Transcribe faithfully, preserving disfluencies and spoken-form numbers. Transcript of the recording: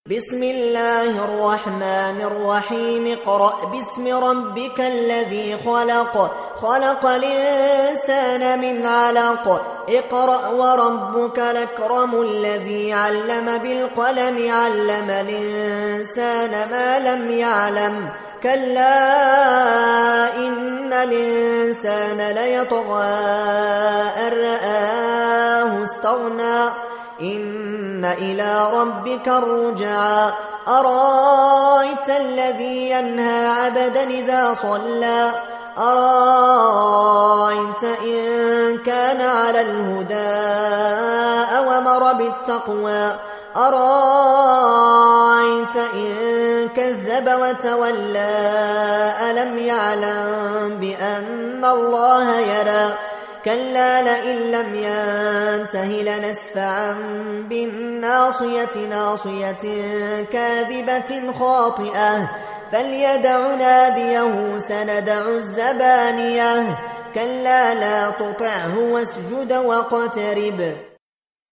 بسم الله الرحمن الرحيم اقرأ باسم ربك الذي خلق خلق الإنسان من علق اقرأ وربك الأكرم الذي علم بالقلم علم الإنسان ما لم يعلم كلا إن الإنسان ليطغى أن رآه استغنى إن إلى ربك الرجعى أرأيت الذي ينهى عبدا إذا صلى أرأيت إن كان على الهدى أو أمر بالتقوى أرأيت إن كذب وتولى ألم يعلم بأن الله يرى كلا لئن لم ينته لنسفعا بالناصية ناصية كاذبة خاطئة فليدع ناديه سندع الزبانية كلا لا تطعه واسجد واقترب.